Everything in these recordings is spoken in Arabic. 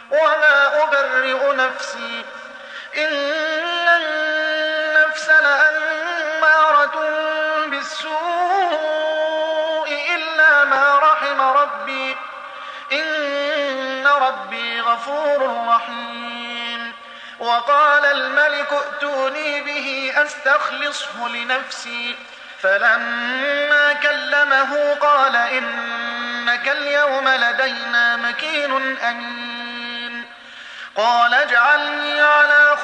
وما أبرئ نفسي إن النفس لأمارة بالسوء إلا ما رحم ربي إن ربي غفور رحيم. وقال الملك ائتوني به أستخلصه لنفسي فلما كلمه قال إنك اليوم لدينا مكين أمين. قال اجعلني على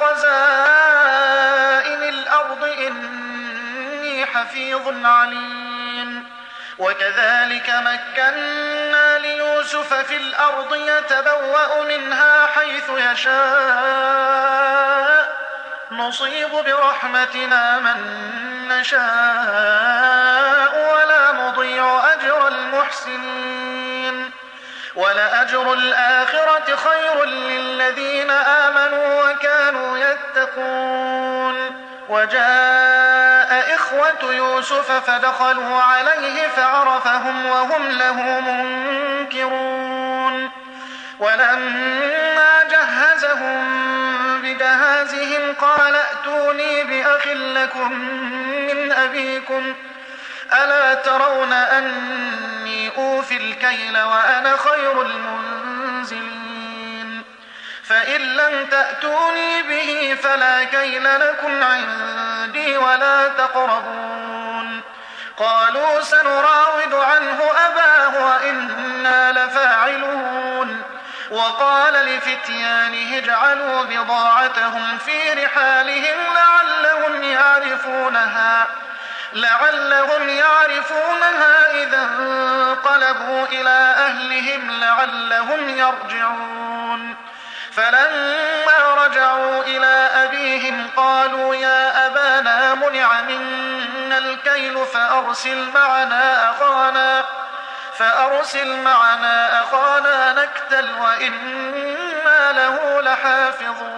خزائن الأرض إني حفيظ عليم. وكذلك مكنا ليوسف في الأرض يتبوأ منها حيث يشاء نصيب برحمتنا من نشاء ولا نضيع أجر المحسنين. ولأجر الآخرة خير للذين آمنوا وكانوا يتقون. وجاء إخوة يوسف فدخلوا عليه فعرفهم وهم له منكرون. ولما جهزهم بجهازهم قال ائتوني بأخ لكم من أبيكم ألا ترون أني أوفي الكيل وأنا خير المنزلين. فإن لم تأتوني به فلا كيل لكم عندي ولا تقربون. قالوا سنراود عنه أباه وإنا لفاعلون. وقال لفتيانه اجعلوا بضاعتهم في رحالهم لعلهم يعرفونها إذا انقلبوا إلى أهلهم لعلهم يرجعون. فلما رجعوا إلى أبيهم قالوا يا أبانا منع منا الكيل فأرسل معنا أخانا نكتل وإنا له لحافظون.